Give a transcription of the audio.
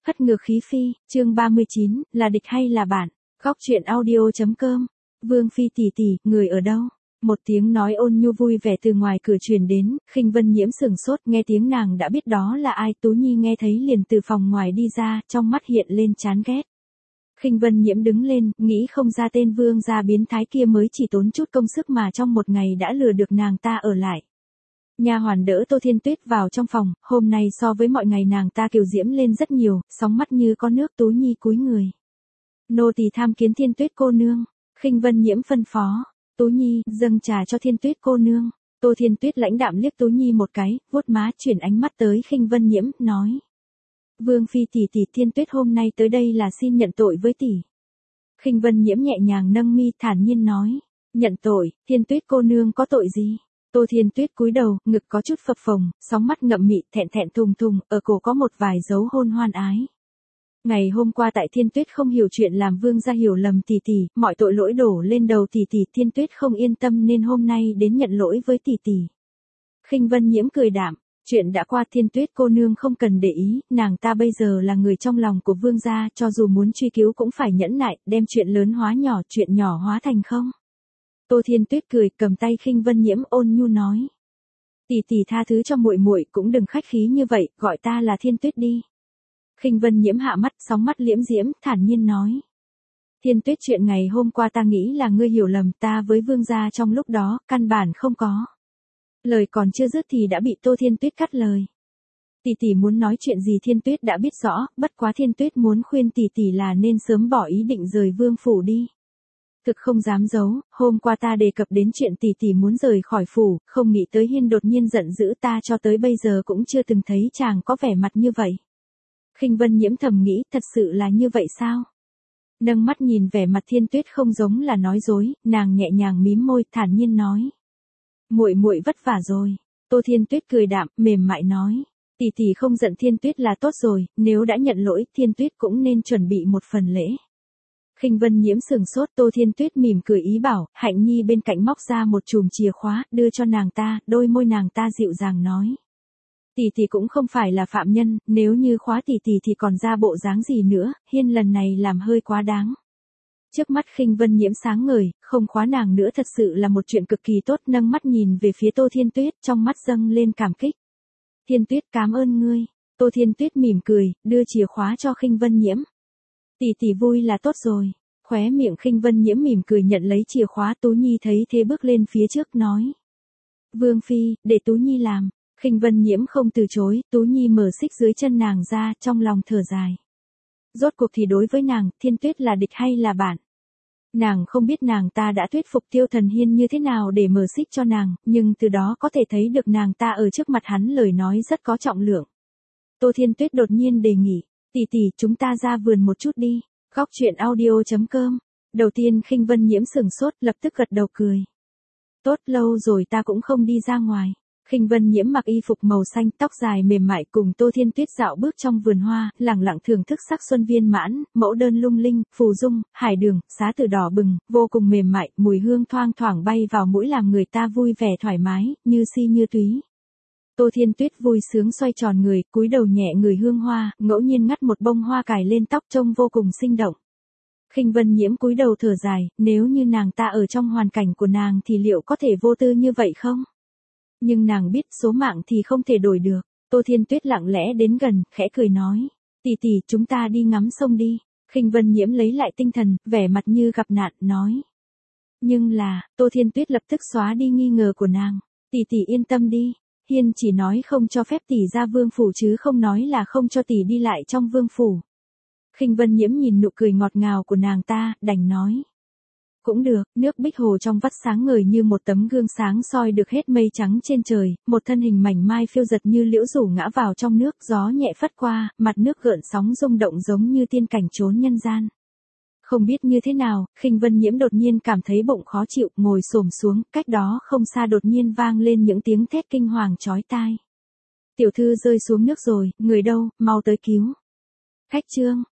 Hất ngược khí phi, chương 39, là địch hay là bạn? Góc truyện audio.com. Vương Phi tỷ tỷ, người ở đâu? Một tiếng nói ôn nhu vui vẻ từ ngoài cửa truyền đến, Khinh Vân Nhiễm sửng sốt, nghe tiếng nàng đã biết đó là ai. Tú Nhi nghe thấy liền từ phòng ngoài đi ra, trong mắt hiện lên chán ghét. Khinh Vân Nhiễm đứng lên, nghĩ không ra tên vương gia biến thái kia mới chỉ tốn chút công sức mà trong một ngày đã lừa được nàng ta ở lại. Nha hoàn đỡ Tô Thiên Tuyết vào trong phòng, hôm nay so với mọi ngày nàng ta kiều diễm lên rất nhiều, sóng mắt như có nước. Tú Nhi cúi người. Nô tỳ tham kiến Thiên Tuyết cô nương. Khinh Vân Nhiễm phân phó. Tú Nhi, dâng trà cho Thiên Tuyết cô nương. Tô Thiên Tuyết lãnh đạm liếc Tú Nhi một cái, vuốt má chuyển ánh mắt tới Khinh Vân Nhiễm, nói. Vương Phi tỷ tỷ, Thiên Tuyết hôm nay tới đây là xin nhận tội với tỷ. Khinh Vân Nhiễm nhẹ nhàng nâng mi thản nhiên nói. Nhận tội, Thiên Tuyết cô nương có tội gì? Tô Thiên Tuyết cúi đầu, ngực có chút phập phồng, sóng mắt ngậm mị, thẹn thẹn thùng thùng, ở cổ có một vài dấu hôn hoan ái. Ngày hôm qua tại Thiên Tuyết không hiểu chuyện làm vương gia hiểu lầm tỷ tỷ, mọi tội lỗi đổ lên đầu tỷ tỷ. Thiên Tuyết không yên tâm nên hôm nay đến nhận lỗi với tỷ tỷ. Khinh Vân Nhiễm cười đạm, chuyện đã qua, Thiên Tuyết cô nương không cần để ý, nàng ta bây giờ là người trong lòng của vương gia, cho dù muốn truy cứu cũng phải nhẫn nại, đem chuyện lớn hóa nhỏ, chuyện nhỏ hóa thành không. Tô Thiên Tuyết cười, cầm tay Khinh Vân Nhiễm ôn nhu nói. Tỷ tỷ tha thứ cho muội muội, cũng đừng khách khí như vậy, gọi ta là Thiên Tuyết đi. Khinh Vân Nhiễm hạ mắt, sóng mắt liễm diễm, thản nhiên nói. Thiên Tuyết, chuyện ngày hôm qua ta nghĩ là ngươi hiểu lầm, ta với vương gia trong lúc đó, căn bản không có. Lời còn chưa dứt thì đã bị Tô Thiên Tuyết cắt lời. Tỷ tỷ muốn nói chuyện gì Thiên Tuyết đã biết rõ, bất quá Thiên Tuyết muốn khuyên tỷ tỷ là nên sớm bỏ ý định rời vương phủ đi. Thực không dám giấu, hôm qua ta đề cập đến chuyện tỷ tỷ muốn rời khỏi phủ, không nghĩ tới Hiên đột nhiên giận dữ, ta cho tới bây giờ cũng chưa từng thấy chàng có vẻ mặt như vậy. Khinh Vân Nhiễm thầm nghĩ, thật sự là như vậy sao? Nâng mắt nhìn vẻ mặt Thiên Tuyết không giống là nói dối, nàng nhẹ nhàng mím môi, thản nhiên nói. Muội muội vất vả rồi. Tô Thiên Tuyết cười đạm, mềm mại nói. Tỷ tỷ không giận Thiên Tuyết là tốt rồi, nếu đã nhận lỗi, Thiên Tuyết cũng nên chuẩn bị một phần lễ. Khinh Vân Nhiễm sừng sốt. Tô Thiên Tuyết mỉm cười ý bảo, Hạnh Nhi bên cạnh móc ra một chùm chìa khóa, đưa cho nàng ta, đôi môi nàng ta dịu dàng nói. Tỷ tỷ cũng không phải là phạm nhân, nếu như khóa tỷ tỷ thì còn ra bộ dáng gì nữa, Hiên lần này làm hơi quá đáng. Trước mắt Khinh Vân Nhiễm sáng ngời, không khóa nàng nữa thật sự là một chuyện cực kỳ tốt, nâng mắt nhìn về phía Tô Thiên Tuyết, trong mắt dâng lên cảm kích. Thiên Tuyết cảm ơn ngươi. Tô Thiên Tuyết mỉm cười, đưa chìa khóa cho Khinh Vân Nhiễm. Tỷ tỷ vui là tốt rồi. Khóe miệng Khinh Vân Nhiễm mỉm cười nhận lấy chìa khóa. Tú Nhi thấy thế bước lên phía trước nói. Vương Phi, để Tú Nhi làm. Khinh Vân Nhiễm không từ chối, Tú Nhi mở xích dưới chân nàng ra, trong lòng thở dài. Rốt cuộc thì đối với nàng, Thiên Tuyết là địch hay là bạn? Nàng không biết nàng ta đã thuyết phục Tiêu Thần Hiên như thế nào để mở xích cho nàng, nhưng từ đó có thể thấy được nàng ta ở trước mặt hắn lời nói rất có trọng lượng. Tô Thiên Tuyết đột nhiên đề nghị, tỷ tỷ chúng ta ra vườn một chút đi. Góc truyện audio.com. Đầu tiên Khinh Vân Nhiễm sửng sốt, lập tức gật đầu cười. Tốt, lâu rồi ta cũng không đi ra ngoài. Khinh Vân Nhiễm mặc y phục màu xanh, tóc dài mềm mại cùng Tô Thiên Tuyết dạo bước trong vườn hoa, lẳng lặng thưởng thức sắc xuân viên mãn, mẫu đơn lung linh, phù dung, hải đường, xá tử đỏ bừng, vô cùng mềm mại, mùi hương thoang thoảng bay vào mũi làm người ta vui vẻ thoải mái, như si như túy. Tô Thiên Tuyết vui sướng xoay tròn người, cúi đầu nhẹ ngửi hương hoa, ngẫu nhiên ngắt một bông hoa cài lên tóc trông vô cùng sinh động. Khinh Vân Nhiễm cúi đầu thở dài, nếu như nàng ta ở trong hoàn cảnh của nàng thì liệu có thể vô tư như vậy không? Nhưng nàng biết số mạng thì không thể đổi được. Tô Thiên Tuyết lặng lẽ đến gần, khẽ cười nói. Tỷ tỷ, chúng ta đi ngắm sông đi. Khinh Vân Nhiễm lấy lại tinh thần, vẻ mặt như gặp nạn, nói. Nhưng là, Tô Thiên Tuyết lập tức xóa đi nghi ngờ của nàng. Tỷ tỷ yên tâm đi. Hiên chỉ nói không cho phép tỷ ra vương phủ chứ không nói là không cho tỷ đi lại trong vương phủ. Khinh Vân Nhiễm nhìn nụ cười ngọt ngào của nàng ta, đành nói. Cũng được, nước bích hồ trong vắt sáng ngời như một tấm gương sáng soi được hết mây trắng trên trời, một thân hình mảnh mai phiêu giật như liễu rủ ngã vào trong nước, gió nhẹ phất qua, mặt nước gợn sóng rung động giống như tiên cảnh trốn nhân gian. Không biết như thế nào, Khinh Vân Nhiễm đột nhiên cảm thấy bụng khó chịu, ngồi xổm xuống, cách đó không xa đột nhiên vang lên những tiếng thét kinh hoàng chói tai. Tiểu thư rơi xuống nước rồi, người đâu, mau tới cứu. Khách trương.